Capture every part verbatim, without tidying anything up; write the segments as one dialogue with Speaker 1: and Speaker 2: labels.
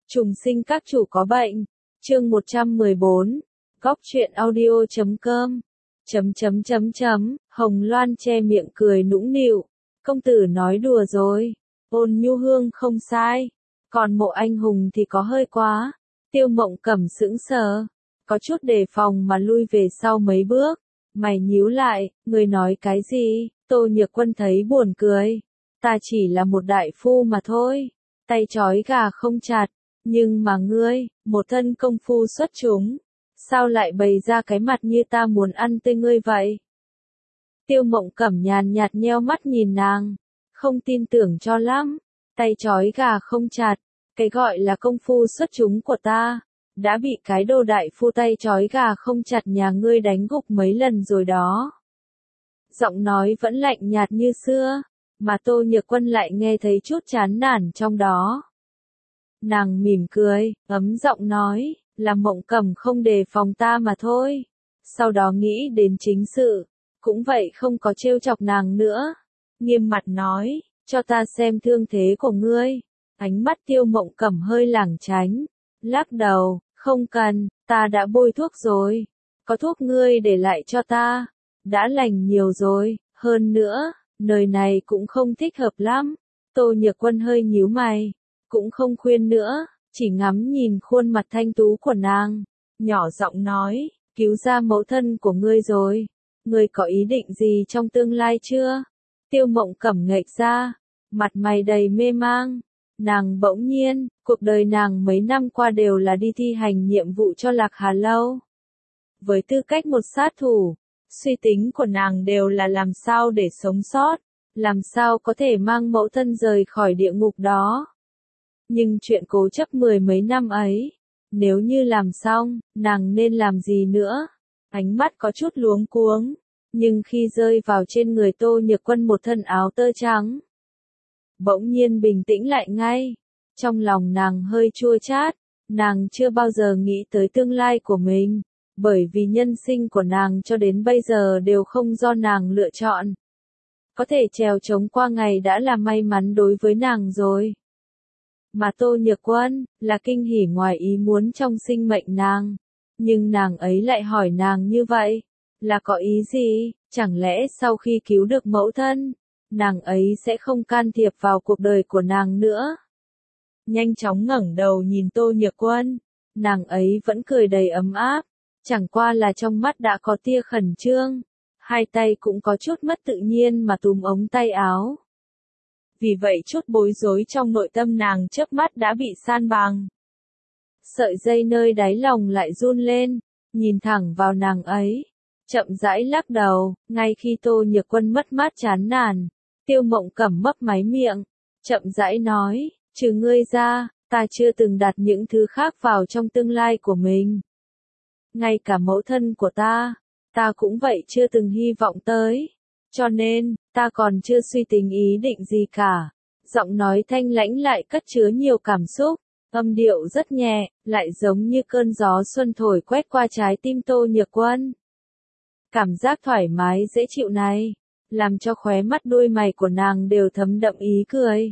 Speaker 1: Trùng sinh các chủ có bệnh. Chương một trăm mười bốn. Góc truyện audio chấm com. Chấm chấm chấm chấm, Hồng Loan che miệng cười nũng nịu. Công tử nói đùa rồi. Ôn Nhu Hương không sai. Còn Mộ Anh Hùng thì có hơi quá. Tiêu Mộng Cẩm sững sờ. Có chút đề phòng mà lui về sau mấy bước. Mày nhíu lại, người nói cái gì? Tô Nhược Quân thấy buồn cười. Ta chỉ là một đại phu mà thôi. Tay trói gà không chặt. Nhưng mà ngươi, một thân công phu xuất chúng. Sao lại bày ra cái mặt như ta muốn ăn tươi ngươi vậy? Tiêu Mộng Cẩm nhàn nhạt nheo mắt nhìn nàng. Không tin tưởng cho lắm. Tay trói gà không chặt. Cái gọi là công phu xuất chúng của ta. Đã bị cái đồ đại phu tay trói gà không chặt nhà ngươi đánh gục mấy lần rồi đó. Giọng nói vẫn lạnh nhạt như xưa. Mà Tô Nhược Quân lại nghe thấy chút chán nản trong đó. Nàng mỉm cười, ấm giọng nói, là Mộng Cẩm không đề phòng ta mà thôi. Sau đó nghĩ đến chính sự, cũng vậy không có trêu chọc nàng nữa. Nghiêm mặt nói, cho ta xem thương thế của ngươi. Ánh mắt Tiêu Mộng Cẩm hơi lảng tránh, lắc đầu, không cần, ta đã bôi thuốc rồi. Có thuốc ngươi để lại cho ta, đã lành nhiều rồi, hơn nữa, nơi này cũng không thích hợp lắm. Tô Nhược Quân hơi nhíu mày. Cũng không khuyên nữa, chỉ ngắm nhìn khuôn mặt thanh tú của nàng, nhỏ giọng nói, cứu ra mẫu thân của ngươi rồi, ngươi có ý định gì trong tương lai chưa? Tiêu Mộng Cẩm nghệch ra, mặt mày đầy mê mang, nàng bỗng nhiên, cuộc đời nàng mấy năm qua đều là đi thi hành nhiệm vụ cho Lạc Hà Lâu. Với tư cách một sát thủ, suy tính của nàng đều là làm sao để sống sót, làm sao có thể mang mẫu thân rời khỏi địa ngục đó. Nhưng chuyện cố chấp mười mấy năm ấy, nếu như làm xong, nàng nên làm gì nữa? Ánh mắt có chút luống cuống, nhưng khi rơi vào trên người Tô Nhược Quân một thân áo tơ trắng, bỗng nhiên bình tĩnh lại ngay. Trong lòng nàng hơi chua chát, nàng chưa bao giờ nghĩ tới tương lai của mình, bởi vì nhân sinh của nàng cho đến bây giờ đều không do nàng lựa chọn. Có thể trèo trống qua ngày đã là may mắn đối với nàng rồi. Mà Tô Nhược Quân, là kinh hỉ ngoài ý muốn trong sinh mệnh nàng. Nhưng nàng ấy lại hỏi nàng như vậy, là có ý gì? Chẳng lẽ sau khi cứu được mẫu thân, nàng ấy sẽ không can thiệp vào cuộc đời của nàng nữa? Nhanh chóng ngẩng đầu nhìn Tô Nhược Quân, nàng ấy vẫn cười đầy ấm áp, chẳng qua là trong mắt đã có tia khẩn trương, hai tay cũng có chút mất tự nhiên mà túm ống tay áo. Vì vậy chút bối rối trong nội tâm nàng chớp mắt đã bị san bằng. Sợi dây nơi đáy lòng lại run lên, nhìn thẳng vào nàng ấy, chậm rãi lắc đầu. Ngay khi Tô Nhược Quân mất mát chán nản, Tiêu Mộng Cẩm mấp máy miệng, chậm rãi nói, trừ ngươi ra, ta chưa từng đặt những thứ khác vào trong tương lai của mình. Ngay cả mẫu thân của ta, ta cũng vậy chưa từng hy vọng tới. Cho nên, ta còn chưa suy tính ý định gì cả. Giọng nói thanh lãnh lại cất chứa nhiều cảm xúc, âm điệu rất nhẹ, lại giống như cơn gió xuân thổi quét qua trái tim Tô Nhược Quân. Cảm giác thoải mái dễ chịu này, làm cho khóe mắt đôi mày của nàng đều thấm đậm ý cười.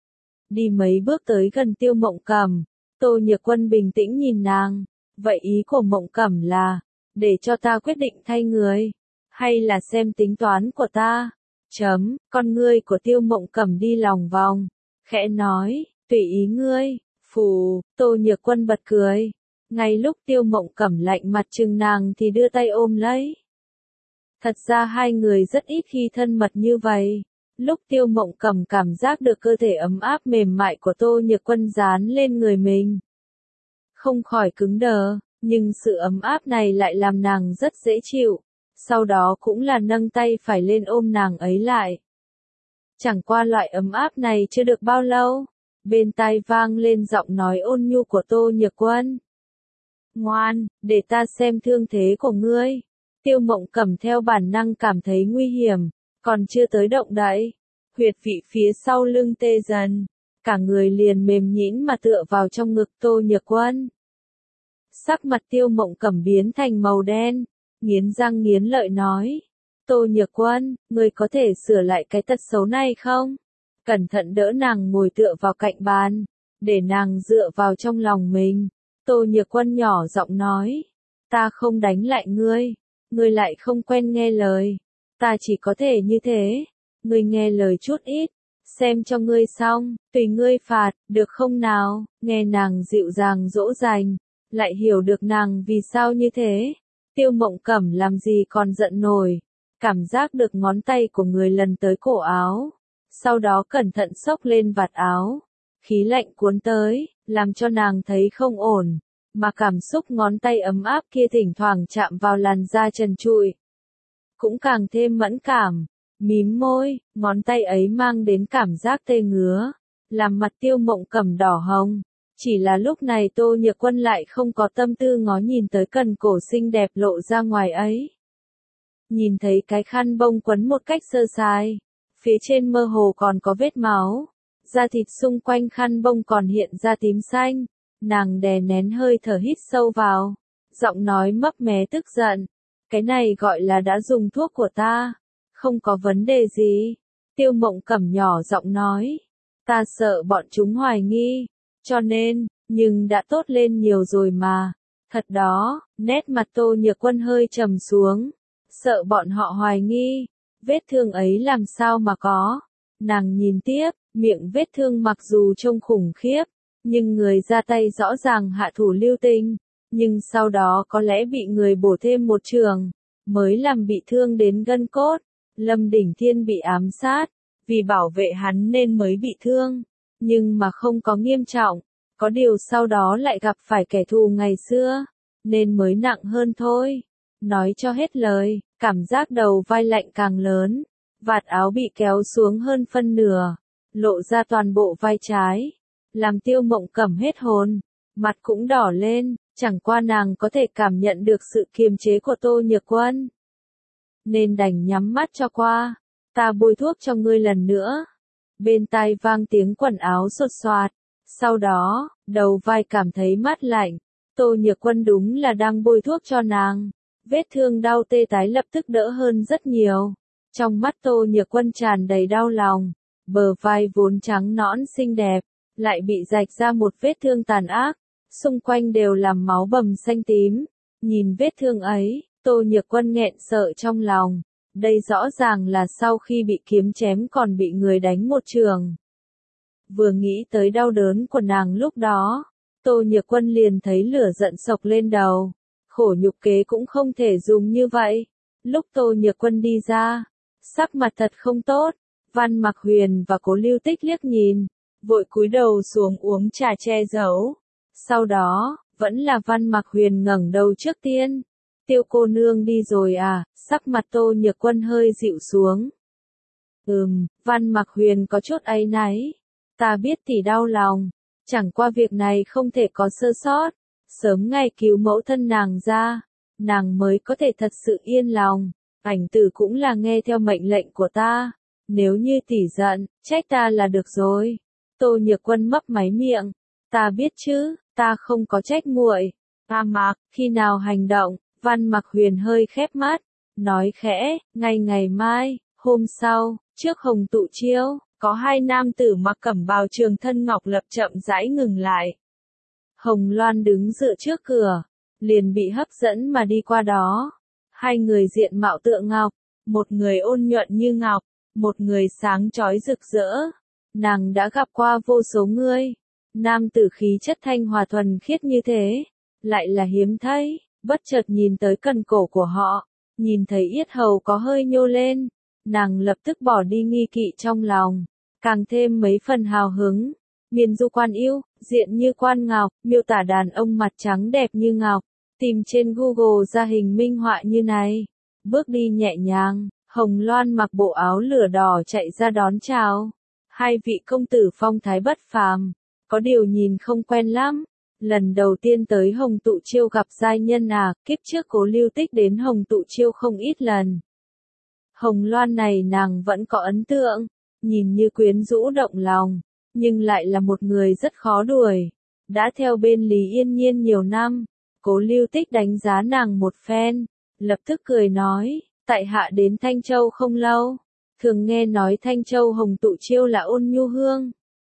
Speaker 1: Đi mấy bước tới gần Tiêu Mộng Cẩm, Tô Nhược Quân bình tĩnh nhìn nàng, vậy ý của Mộng Cẩm là, để cho ta quyết định thay người, hay là xem tính toán của ta? Chấm, con ngươi của Tiêu Mộng Cẩm đi lòng vòng, khẽ nói, tùy ý ngươi. Phù, Tô Nhược Quân bật cười. Ngay lúc Tiêu Mộng Cẩm lạnh mặt chừng nàng thì đưa tay ôm lấy. Thật ra hai người rất ít khi thân mật như vậy. Lúc Tiêu Mộng Cẩm cảm giác được cơ thể ấm áp mềm mại của Tô Nhược Quân dán lên người mình, không khỏi cứng đờ, nhưng sự ấm áp này lại làm nàng rất dễ chịu. Sau đó cũng là nâng tay phải lên ôm nàng ấy lại. Chẳng qua loại ấm áp này chưa được bao lâu, bên tai vang lên giọng nói ôn nhu của Tô Nhược Quân. Ngoan, để ta xem thương thế của ngươi. Tiêu Mộng Cẩm theo bản năng cảm thấy nguy hiểm, còn chưa tới động đậy. Huyệt vị phía sau lưng tê dần, cả người liền mềm nhũn mà tựa vào trong ngực Tô Nhược Quân. Sắc mặt Tiêu Mộng Cẩm biến thành màu đen. Nghiến răng nghiến lợi nói, Tô Nhược Quân, ngươi có thể sửa lại cái tật xấu này không? Cẩn thận đỡ nàng ngồi tựa vào cạnh bàn, để nàng dựa vào trong lòng mình. Tô Nhược Quân nhỏ giọng nói, ta không đánh lại ngươi, ngươi lại không quen nghe lời, ta chỉ có thể như thế, ngươi nghe lời chút ít, xem cho ngươi xong, tùy ngươi phạt, được không nào, nghe nàng dịu dàng dỗ dành, lại hiểu được nàng vì sao như thế. Tiêu Mộng Cẩm làm gì còn giận nổi, cảm giác được ngón tay của người lần tới cổ áo, sau đó cẩn thận xốc lên vạt áo, khí lạnh cuốn tới, làm cho nàng thấy không ổn, mà cảm xúc ngón tay ấm áp kia thỉnh thoảng chạm vào làn da trần trụi, cũng càng thêm mẫn cảm, mím môi, ngón tay ấy mang đến cảm giác tê ngứa, làm mặt Tiêu Mộng Cẩm đỏ hồng. Chỉ là lúc này Tô Nhược Quân lại không có tâm tư ngó nhìn tới cần cổ xinh đẹp lộ ra ngoài ấy. Nhìn thấy cái khăn bông quấn một cách sơ sài, phía trên mơ hồ còn có vết máu, da thịt xung quanh khăn bông còn hiện ra tím xanh, nàng đè nén hơi thở hít sâu vào, giọng nói mấp mé tức giận, cái này gọi là đã dùng thuốc của ta, không có vấn đề gì. Tiêu Mộng Cẩm nhỏ giọng nói, ta sợ bọn chúng hoài nghi, cho nên, nhưng đã tốt lên nhiều rồi mà. Thật đó, nét mặt Tô Nhược Quân hơi trầm xuống, sợ bọn họ hoài nghi, vết thương ấy làm sao mà có. Nàng nhìn tiếp, miệng vết thương mặc dù trông khủng khiếp, nhưng người ra tay rõ ràng hạ thủ lưu tình, nhưng sau đó có lẽ bị người bổ thêm một trường, mới làm bị thương đến gân cốt. Lâm Đỉnh Thiên bị ám sát, vì bảo vệ hắn nên mới bị thương, nhưng mà không có nghiêm trọng, có điều sau đó lại gặp phải kẻ thù ngày xưa, nên mới nặng hơn thôi. Nói cho hết lời, cảm giác đầu vai lạnh càng lớn, vạt áo bị kéo xuống hơn phân nửa, lộ ra toàn bộ vai trái, làm Tiêu Mộng Cẩm hết hồn, mặt cũng đỏ lên, chẳng qua nàng có thể cảm nhận được sự kiềm chế của Tô Nhược Quân, nên đành nhắm mắt cho qua. Ta bôi thuốc cho ngươi lần nữa. Bên tai vang tiếng quần áo xột xoạt, sau đó, đầu vai cảm thấy mát lạnh, Tô Nhược Quân đúng là đang bôi thuốc cho nàng, vết thương đau tê tái lập tức đỡ hơn rất nhiều. Trong mắt Tô Nhược Quân tràn đầy đau lòng, bờ vai vốn trắng nõn xinh đẹp, lại bị rạch ra một vết thương tàn ác, xung quanh đều là máu bầm xanh tím. Nhìn vết thương ấy, Tô Nhược Quân nghẹn sợ trong lòng, đây rõ ràng là sau khi bị kiếm chém còn bị người đánh một trường. Vừa nghĩ tới đau đớn của nàng lúc đó, Tô Nhược Quân liền thấy lửa giận sộc lên đầu, khổ nhục kế cũng không thể dùng như vậy. Lúc Tô Nhược Quân đi ra, sắc mặt thật không tốt, Văn Mặc Huyền và Cố Lưu Tích liếc nhìn, vội cúi đầu xuống uống trà che giấu. Sau đó, vẫn là Văn Mặc Huyền ngẩng đầu trước tiên. Tiêu cô nương đi rồi à, sắc mặt Tô Nhược Quân hơi dịu xuống. Ừm, Văn Mặc Huyền có chút áy náy. Ta biết thì đau lòng, chẳng qua việc này không thể có sơ sót, sớm ngày cứu mẫu thân nàng ra, nàng mới có thể thật sự yên lòng. Ảnh tử cũng là nghe theo mệnh lệnh của ta, nếu như tỷ giận, trách ta là được rồi. Tô Nhược Quân mấp máy miệng, ta biết chứ, ta không có trách muội. Ta Mặc, khi nào hành động? Văn Mặc Huyền hơi khép mắt, nói khẽ, ngay ngày mai, hôm sau, trước Hồng Tụ Chiêu, có hai nam tử mặc cẩm bào trường thân ngọc lập chậm rãi ngừng lại. Hồng Loan đứng dựa trước cửa, liền bị hấp dẫn mà đi qua đó. Hai người diện mạo tựa ngọc, một người ôn nhuận như ngọc, một người sáng chói rực rỡ. Nàng đã gặp qua vô số người, nam tử khí chất thanh hòa thuần khiết như thế, lại là hiếm thấy. Bất chợt nhìn tới cần cổ của họ, nhìn thấy yết hầu có hơi nhô lên, nàng lập tức bỏ đi nghi kỵ trong lòng, càng thêm mấy phần hào hứng. Miền Du Quan Yêu, diện như quan ngọc, miêu tả đàn ông mặt trắng đẹp như ngọc, tìm trên Google ra hình minh họa như này. Bước đi nhẹ nhàng, Hồng Loan mặc bộ áo lửa đỏ chạy ra đón chào. Hai vị công tử phong thái bất phàm, có điều nhìn không quen lắm. Lần đầu tiên tới Hồng Tụ Chiêu gặp giai nhân à, kiếp trước Cố Lưu Tích đến Hồng Tụ Chiêu không ít lần. Hồng Loan này nàng vẫn có ấn tượng, nhìn như quyến rũ động lòng, nhưng lại là một người rất khó đuổi. Đã theo bên Lý Yên Nhiên nhiều năm, Cố Lưu Tích đánh giá nàng một phen, lập tức cười nói, tại hạ đến Thanh Châu không lâu, thường nghe nói Thanh Châu Hồng Tụ Chiêu là ôn nhu hương.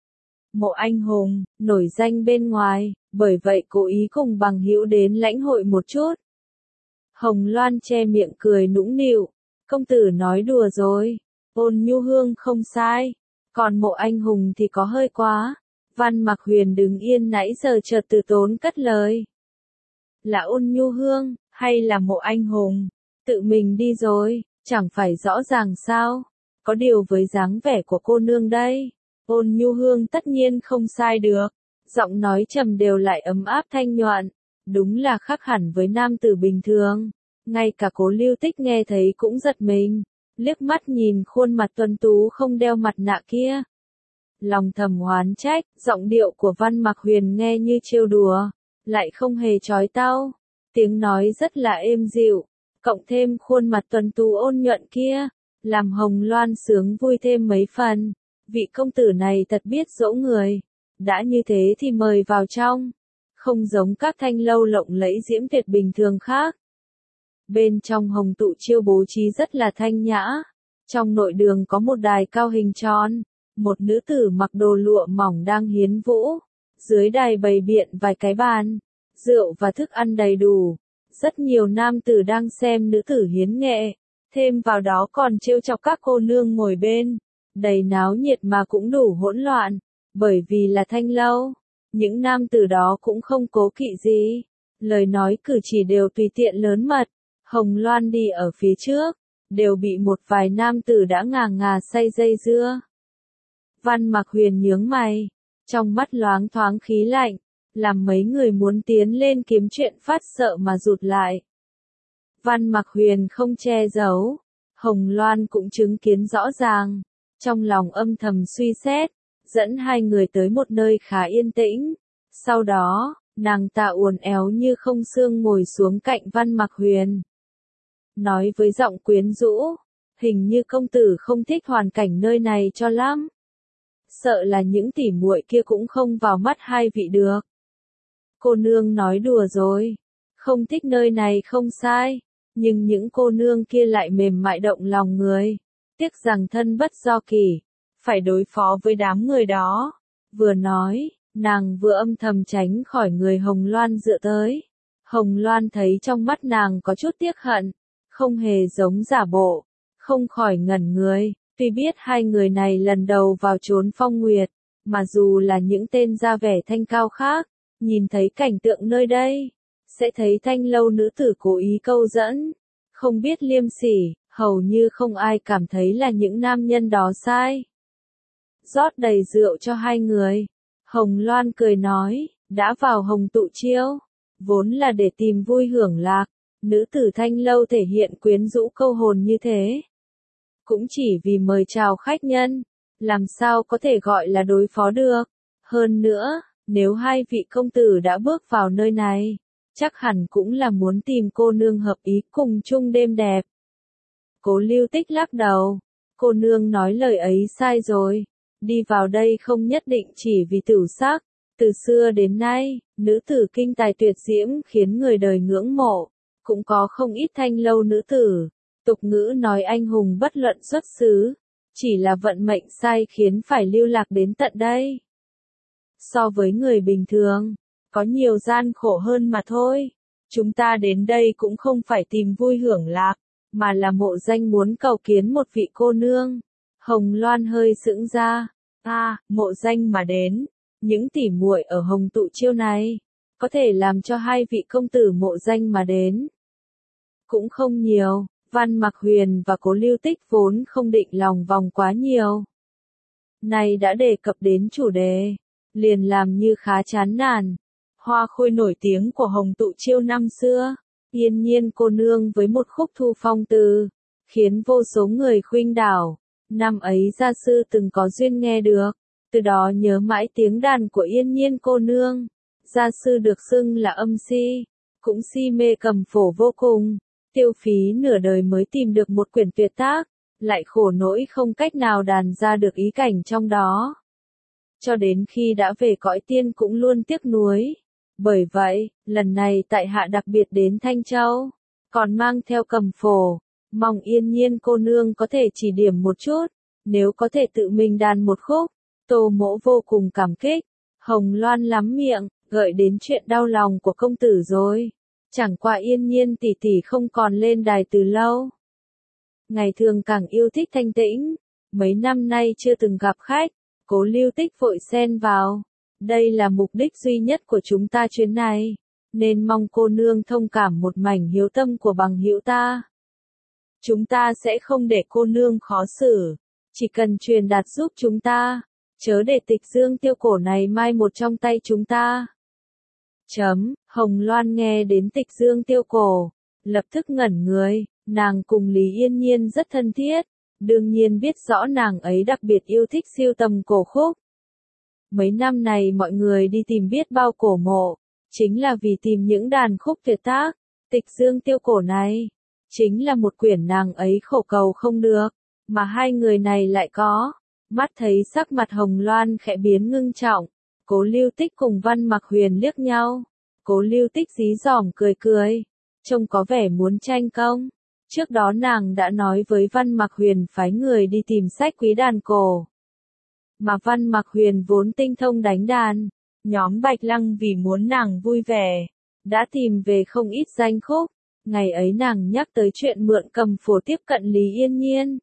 Speaker 1: Mộ anh hùng, nổi danh bên ngoài, bởi vậy cố ý cùng bằng hữu đến lãnh hội một chút. Hồng Loan che miệng cười nũng nịu, công tử nói đùa rồi, Ôn Nhu Hương không sai, còn mộ anh hùng thì có hơi quá. Văn Mặc Huyền đứng yên nãy giờ chợt từ tốn cất lời. Là Ôn Nhu Hương, hay là mộ anh hùng? Tự mình đi rồi, chẳng phải rõ ràng sao? Có điều với dáng vẻ của cô nương đây, Ôn Nhu Hương tất nhiên không sai được. Giọng nói trầm đều lại ấm áp thanh nhuận, đúng là khác hẳn với nam tử bình thường. Ngay cả Cố Lưu Tích nghe thấy cũng giật mình, liếc mắt nhìn khuôn mặt tuấn tú không đeo mặt nạ kia. Lòng thầm oán trách, giọng điệu của Văn Mặc Huyền nghe như trêu đùa, lại không hề chói tai. Tiếng nói rất là êm dịu, cộng thêm khuôn mặt tuấn tú ôn nhuận kia, làm Hồng Loan sướng vui thêm mấy phần. Vị công tử này thật biết dỗ người. Đã như thế thì mời vào trong. Không giống các thanh lâu lộng lẫy diễm tuyệt bình thường khác. Bên trong Hồng Tụ Chiêu bố trí rất là thanh nhã. Trong nội đường có một đài cao hình tròn. Một nữ tử mặc đồ lụa mỏng đang hiến vũ. Dưới đài bày biện vài cái bàn. Rượu và thức ăn đầy đủ. Rất nhiều nam tử đang xem nữ tử hiến nghệ. Thêm vào đó còn trêu chọc các cô nương ngồi bên. Đầy náo nhiệt mà cũng đủ hỗn loạn. Bởi vì là thanh lâu, những nam tử đó cũng không cố kỵ gì. Lời nói cử chỉ đều tùy tiện lớn mật. Hồng Loan đi ở phía trước, đều bị một vài nam tử đã ngà ngà say dây dưa. Văn Mặc Huyền nhướng mày, trong mắt loáng thoáng khí lạnh, làm mấy người muốn tiến lên kiếm chuyện phát sợ mà rụt lại. Văn Mặc Huyền không che giấu, Hồng Loan cũng chứng kiến rõ ràng, trong lòng âm thầm suy xét, dẫn hai người tới một nơi khá yên tĩnh. Sau đó, nàng ta uốn éo như không xương ngồi xuống cạnh Văn Mặc Huyền. Nói với giọng quyến rũ, hình như công tử không thích hoàn cảnh nơi này cho lắm. Sợ là những tỉ muội kia cũng không vào mắt hai vị được. Cô nương nói đùa rồi, không thích nơi này không sai, nhưng những cô nương kia lại mềm mại động lòng người. Tiếc rằng thân bất do kỳ, phải đối phó với đám người đó. Vừa nói, nàng vừa âm thầm tránh khỏi người Hồng Loan dựa tới. Hồng Loan thấy trong mắt nàng có chút tiếc hận, không hề giống giả bộ, không khỏi ngẩn người. Tuy biết hai người này lần đầu vào chốn Phong Nguyệt, mà dù là những tên ra vẻ thanh cao khác, nhìn thấy cảnh tượng nơi đây, sẽ thấy thanh lâu nữ tử cố ý câu dẫn, không biết liêm sỉ, hầu như không ai cảm thấy là những nam nhân đó sai. Rót đầy rượu cho hai người, Hồng Loan cười nói, đã vào Hồng Tụ Chiêu, vốn là để tìm vui hưởng lạc, nữ tử thanh lâu thể hiện quyến rũ câu hồn như thế. Cũng chỉ vì mời chào khách nhân, làm sao có thể gọi là đối phó được. Hơn nữa, nếu hai vị công tử đã bước vào nơi này, chắc hẳn cũng là muốn tìm cô nương hợp ý cùng chung đêm đẹp. Cố Lưu Tích lắc đầu, cô nương nói lời ấy sai rồi, đi vào đây không nhất định chỉ vì tửu sắc, từ xưa đến nay, nữ tử kinh tài tuyệt diễm khiến người đời ngưỡng mộ, cũng có không ít thanh lâu nữ tử, tục ngữ nói anh hùng bất luận xuất xứ, chỉ là vận mệnh sai khiến phải lưu lạc đến tận đây. So với người bình thường, có nhiều gian khổ hơn mà thôi, chúng ta đến đây cũng không phải tìm vui hưởng lạc, mà là mộ danh muốn cầu kiến một vị cô nương. Hồng Loan hơi sững ra, à, mộ danh mà đến, những tỉ muội ở Hồng Tụ Chiêu này, có thể làm cho hai vị công tử mộ danh mà đến. Cũng không nhiều, Văn Mặc Huyền và Cố Lưu Tích vốn không định lòng vòng quá nhiều. Này đã đề cập đến chủ đề, liền làm như khá chán nản. Hoa khôi nổi tiếng của Hồng Tụ Chiêu năm xưa, Yên Nhiên cô nương với một khúc thu phong từ, khiến vô số người khuynh đảo. Năm ấy gia sư từng có duyên nghe được, từ đó nhớ mãi tiếng đàn của Yên Nhiên cô nương. Gia sư được xưng là âm si, cũng si mê cầm phổ vô cùng, tiêu phí nửa đời mới tìm được một quyển tuyệt tác, lại khổ nỗi không cách nào đàn ra được ý cảnh trong đó. Cho đến khi đã về cõi tiên cũng luôn tiếc nuối. Bởi vậy, lần này tại hạ đặc biệt đến Thanh Châu, còn mang theo cầm phổ, mong Yên Nhiên cô nương có thể chỉ điểm một chút, nếu có thể tự mình đàn một khúc, Tô Mỗ vô cùng cảm kích. Hồng Loan lắm miệng, gợi đến chuyện đau lòng của công tử rồi. Chẳng qua Yên Nhiên tỷ tỷ không còn lên đài từ lâu. Ngày thường càng yêu thích thanh tĩnh, mấy năm nay chưa từng gặp khách, Cố Lưu Tích vội xen vào. Đây là mục đích duy nhất của chúng ta chuyến này, nên mong cô nương thông cảm một mảnh hiếu tâm của bằng hữu ta. Chúng ta sẽ không để cô nương khó xử, chỉ cần truyền đạt giúp chúng ta, chớ để Tịch Dương Tiêu Cổ này mai một trong tay chúng ta. Chấm, Hồng Loan nghe đến Tịch Dương Tiêu Cổ, lập tức ngẩn người, nàng cùng Lý Yên Nhiên rất thân thiết, đương nhiên biết rõ nàng ấy đặc biệt yêu thích sưu tầm cổ khúc. Mấy năm này mọi người đi tìm biết bao cổ mộ, chính là vì tìm những đàn khúc tuyệt tác. Tịch Dương Tiêu Cổ này, chính là một quyển nàng ấy khổ cầu không được, mà hai người này lại có. Mắt thấy sắc mặt Hồng Loan khẽ biến ngưng trọng, Cố Lưu Tích cùng Văn Mặc Huyền liếc nhau. Cố Lưu Tích dí dỏm cười cười, trông có vẻ muốn tranh công. Trước đó nàng đã nói với Văn Mặc Huyền phái người đi tìm sách quý đàn cổ. Mà Văn Mặc Huyền vốn tinh thông đánh đàn, nhóm Bạch Lăng vì muốn nàng vui vẻ, đã tìm về không ít danh khúc. Ngày ấy nàng nhắc tới chuyện mượn cầm phổ tiếp cận Lý Yên Nhiên.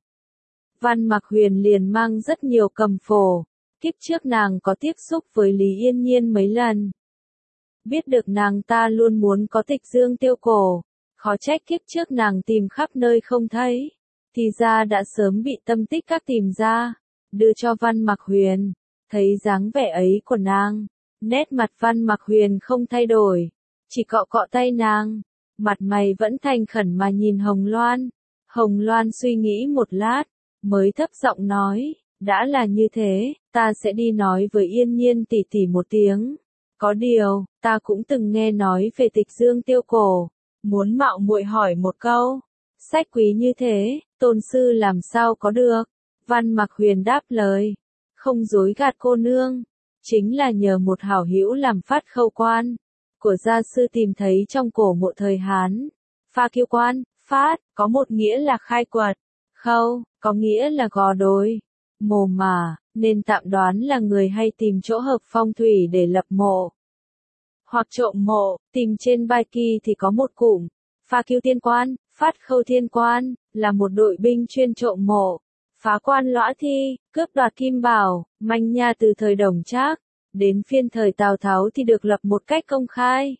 Speaker 1: Văn Mặc Huyền liền mang rất nhiều cầm phổ, kiếp trước nàng có tiếp xúc với Lý Yên Nhiên mấy lần. Biết được nàng ta luôn muốn có Tịch Dương Tiêu Cổ, khó trách kiếp trước nàng tìm khắp nơi không thấy, thì ra đã sớm bị Tâm Tích Các tìm ra, đưa cho Văn Mặc Huyền. Thấy dáng vẻ ấy của nàng, nét mặt Văn Mặc Huyền không thay đổi, chỉ cọ cọ tay nàng, mặt mày vẫn thành khẩn mà nhìn Hồng Loan. Hồng Loan suy nghĩ một lát, mới thấp giọng nói, đã là như thế, ta sẽ đi nói với Yên Nhiên tỷ tỷ một tiếng. Có điều, ta cũng từng nghe nói về Tịch Dương Tiêu Cổ, muốn mạo muội hỏi một câu, sách quý như thế, tôn sư làm sao có được? Văn Mặc Huyền đáp lời, không dối gạt cô nương, chính là nhờ một hảo hữu làm phát khâu quan của gia sư tìm thấy trong cổ mộ thời Hán. Pha kiêu quan, phát, có một nghĩa là khai quật, khâu, có nghĩa là gò đồi, mồ mà, nên tạm đoán là người hay tìm chỗ hợp phong thủy để lập mộ. Hoặc trộm mộ, tìm trên Bai Kỳ thì có một cụm, pha kiêu thiên quan, phát khâu thiên quan, là một đội binh chuyên trộm mộ, phá quan lõa thi, cướp đoạt kim bảo, manh nha từ thời Đồng Trác, đến phiên thời Tào Tháo thì được lập một cách công khai.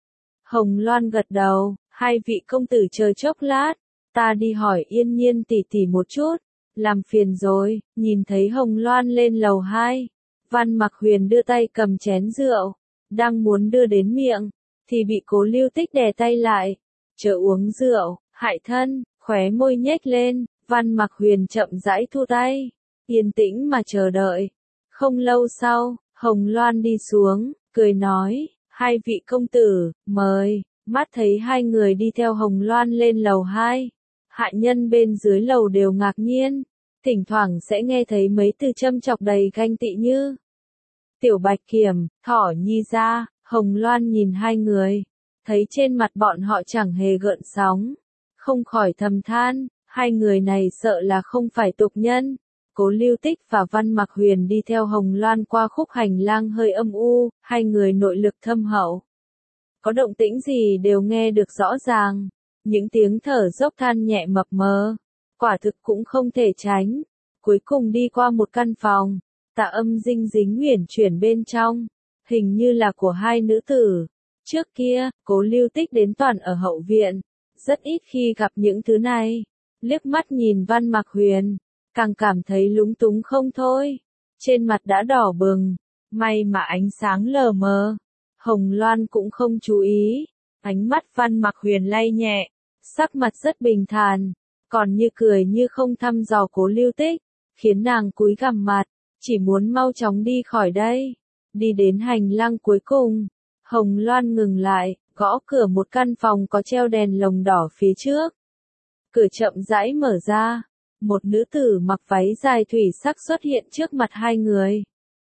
Speaker 1: Hồng Loan gật đầu, hai vị công tử chờ chốc lát, ta đi hỏi Yên Nhiên tỷ tỷ một chút, làm phiền rồi. Nhìn thấy Hồng Loan lên lầu hai, Văn Mặc Huyền đưa tay cầm chén rượu, đang muốn đưa đến miệng, thì bị Cố Lưu Tích đè tay lại, chớ uống rượu, hại thân. Khóe môi nhếch lên, Văn Mặc Huyền chậm rãi thu tay, yên tĩnh mà chờ đợi. Không lâu sau, Hồng Loan đi xuống, cười nói, hai vị công tử, mời. Mắt thấy hai người đi theo Hồng Loan lên lầu hai, hạ nhân bên dưới lầu đều ngạc nhiên, thỉnh thoảng sẽ nghe thấy mấy từ châm chọc đầy ganh tị như Tiểu Bạch Kiểm, Thỏ Nhi ra. Hồng Loan nhìn hai người, thấy trên mặt bọn họ chẳng hề gợn sóng, không khỏi thầm than, hai người này sợ là không phải tục nhân. Cố Lưu Tích và Văn Mặc Huyền đi theo Hồng Loan qua khúc hành lang hơi âm u, hai người nội lực thâm hậu. Có động tĩnh gì đều nghe được rõ ràng, những tiếng thở dốc than nhẹ mập mờ, quả thực cũng không thể tránh. Cuối cùng đi qua một căn phòng, tạ âm dinh dính uyển chuyển bên trong, hình như là của hai nữ tử. Trước kia, Cố Lưu Tích đến toàn ở hậu viện, rất ít khi gặp những thứ này. Liếc mắt nhìn Văn Mặc Huyền, càng cảm thấy lúng túng không thôi, trên mặt đã đỏ bừng, may mà ánh sáng lờ mờ. Hồng Loan cũng không chú ý, ánh mắt Văn Mặc Huyền lay nhẹ, sắc mặt rất bình thản, còn như cười như không thăm dò Cố Lưu Tích, khiến nàng cúi gằm mặt, chỉ muốn mau chóng đi khỏi đây. Đi đến hành lang cuối cùng, Hồng Loan ngừng lại, gõ cửa một căn phòng có treo đèn lồng đỏ phía trước. Cửa chậm rãi mở ra, một nữ tử mặc váy dài thủy sắc xuất hiện trước mặt hai người.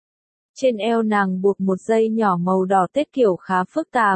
Speaker 1: Trên eo nàng buộc một dây nhỏ màu đỏ tết kiểu khá phức tạp.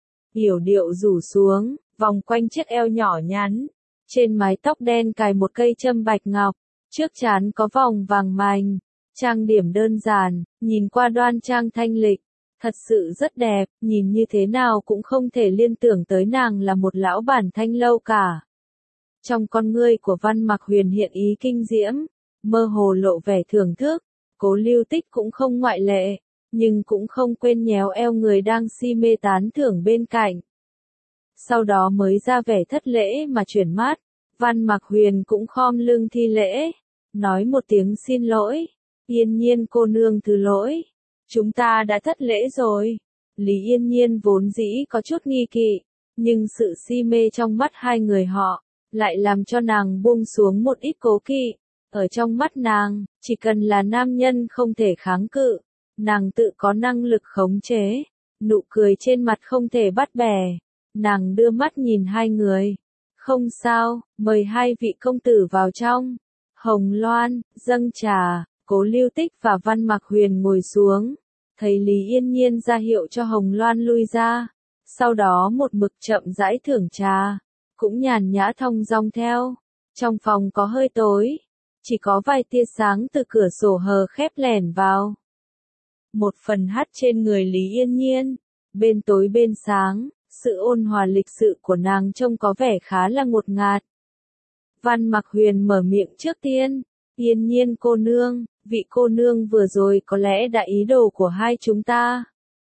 Speaker 1: Yểu điệu rủ xuống, vòng quanh chiếc eo nhỏ nhắn. Trên mái tóc đen cài một cây châm bạch ngọc, trước trán có vòng vàng mành, Trang điểm đơn giản, nhìn qua đoan trang thanh lịch, thật sự rất đẹp, nhìn như thế nào cũng không thể liên tưởng tới nàng là một lão bản thanh lâu cả. Trong con ngươi của Văn Mặc Huyền hiện ý kinh diễm, mơ hồ lộ vẻ thưởng thức, Cố Lưu Tích cũng không ngoại lệ, nhưng cũng không quên nhéo eo người đang si mê tán thưởng bên cạnh. Sau đó mới ra vẻ thất lễ mà chuyển mắt, Văn Mặc Huyền cũng khom lưng thi lễ, nói một tiếng xin lỗi, Yên Nhiên cô nương thứ lỗi, chúng ta đã thất lễ rồi. Lý Yên Nhiên vốn dĩ có chút nghi kỵ, nhưng sự si mê trong mắt hai người họ, lại làm cho nàng buông xuống một ít cố kỵ. Ở trong mắt nàng, chỉ cần là nam nhân không thể kháng cự, nàng tự có năng lực khống chế. Nụ cười trên mặt không thể bắt bẻ, nàng đưa mắt nhìn hai người. Không sao, mời hai vị công tử vào trong. Hồng Loan, dâng trà, Cố Lưu Tích và Văn Mặc Huyền ngồi xuống. Thấy Lý Yên Nhiên ra hiệu cho Hồng Loan lui ra. Sau đó một mực chậm rãi thưởng trà, cũng nhàn nhã thong dong theo. Trong phòng có hơi tối, chỉ có vài tia sáng từ cửa sổ hờ khép lẻn vào. Một phần hắt trên người Lý Yên Nhiên, bên tối bên sáng, sự ôn hòa lịch sự của nàng trông có vẻ khá là ngột ngạt. Văn Mặc Huyền mở miệng trước tiên, Yên Nhiên cô nương, vị cô nương vừa rồi có lẽ đã ý đồ của hai chúng ta.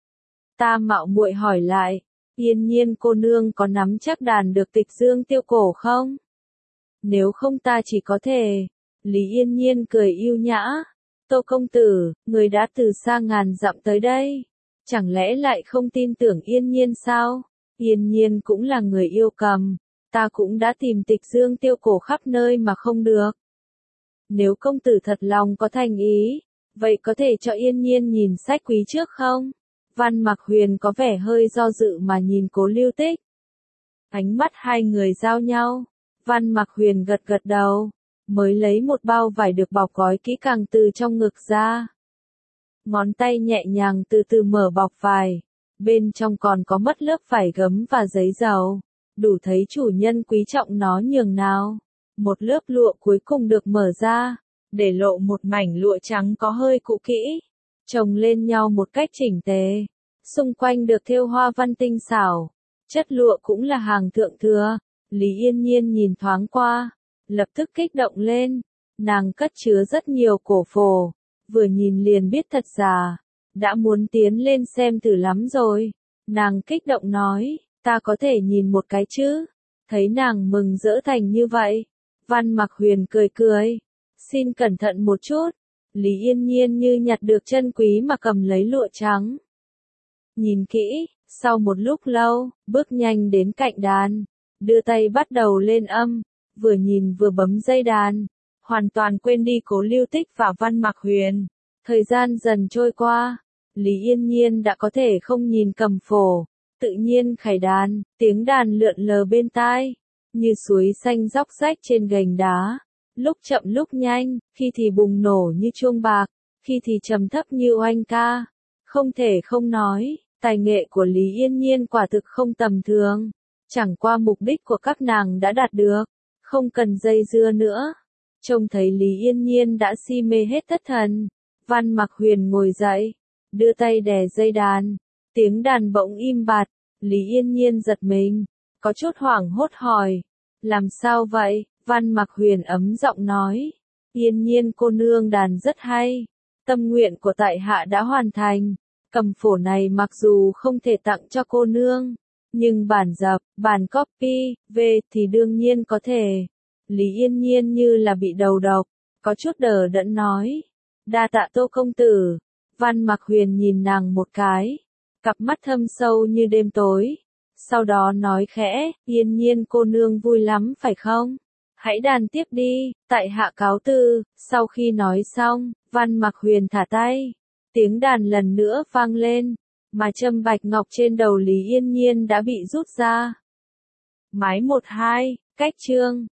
Speaker 1: Ta mạo muội hỏi lại, Yên Nhiên cô nương có nắm chắc đàn được Tịch Dương Tiêu Cổ không? Nếu không ta chỉ có thể. Lý Yên Nhiên cười yêu nhã, Tô công tử, người đã từ xa ngàn dặm tới đây, chẳng lẽ lại không tin tưởng Yên Nhiên sao? Yên Nhiên cũng là người yêu cầm, ta cũng đã tìm Tịch Dương Tiêu Cổ khắp nơi mà không được. Nếu công tử thật lòng có thành ý, vậy có thể cho Yên Nhiên nhìn sách quý trước không? Văn Mặc Huyền có vẻ hơi do dự mà nhìn Cố Lưu Tích. Ánh mắt hai người giao nhau, Văn Mặc Huyền gật gật đầu, mới lấy một bao vải được bọc gói kỹ càng từ trong ngực ra. Ngón tay nhẹ nhàng từ từ mở bọc vải, bên trong còn có mất lớp vải gấm và giấy dầu, đủ thấy chủ nhân quý trọng nó nhường nào. Một lớp lụa cuối cùng được mở ra, để lộ một mảnh lụa trắng có hơi cũ kỹ, chồng lên nhau một cách chỉnh tề, xung quanh được thêu hoa văn tinh xảo, chất lụa cũng là hàng thượng thừa. Lý Yên Nhiên nhìn thoáng qua, lập tức kích động lên, nàng cất chứa rất nhiều cổ phổ, vừa nhìn liền biết thật giả, đã muốn tiến lên xem thử lắm rồi. Nàng kích động nói, ta có thể nhìn một cái chứ? Thấy nàng mừng rỡ thành như vậy, Văn Mặc Huyền cười cười, xin cẩn thận một chút. Lý Yên Nhiên như nhặt được chân quý mà cầm lấy lụa trắng. Nhìn kỹ, sau một lúc lâu, bước nhanh đến cạnh đàn, đưa tay bắt đầu lên âm, vừa nhìn vừa bấm dây đàn, hoàn toàn quên đi Cố Lưu Tích và Văn Mặc Huyền. Thời gian dần trôi qua, Lý Yên Nhiên đã có thể không nhìn cầm phổ, tự nhiên khải đàn, tiếng đàn lượn lờ bên tai, như suối xanh róc rách trên gành đá, lúc chậm lúc nhanh, khi thì bùng nổ như chuông bạc, khi thì trầm thấp như oanh ca. Không thể không nói, tài nghệ của Lý Yên Nhiên quả thực không tầm thường, chẳng qua mục đích của các nàng đã đạt được, không cần dây dưa nữa. Trông thấy Lý Yên Nhiên đã si mê hết thất thần, Văn Mặc Huyền ngồi dậy, đưa tay đè dây đàn, tiếng đàn bỗng im bặt, Lý Yên Nhiên giật mình, có chút hoảng hốt hỏi, làm sao vậy? Văn Mặc Huyền ấm giọng nói, Yên Nhiên cô nương đàn rất hay, tâm nguyện của tại hạ đã hoàn thành, cầm phổ này mặc dù không thể tặng cho cô nương, nhưng bản dập, bản copy, về thì đương nhiên có thể. Lý Yên Nhiên như là bị đầu độc, có chút đờ đẫn nói, đa tạ Tô công tử. Văn Mặc Huyền nhìn nàng một cái, cặp mắt thâm sâu như đêm tối, sau đó nói khẽ, Yên Nhiên cô nương vui lắm phải không? Hãy đàn tiếp đi, tại hạ cáo từ. Sau khi nói xong, Văn Mặc Huyền thả tay, tiếng đàn lần nữa vang lên, mà châm bạch ngọc trên đầu Lý Yên Nhiên đã bị rút ra. Mái một hai, cách chương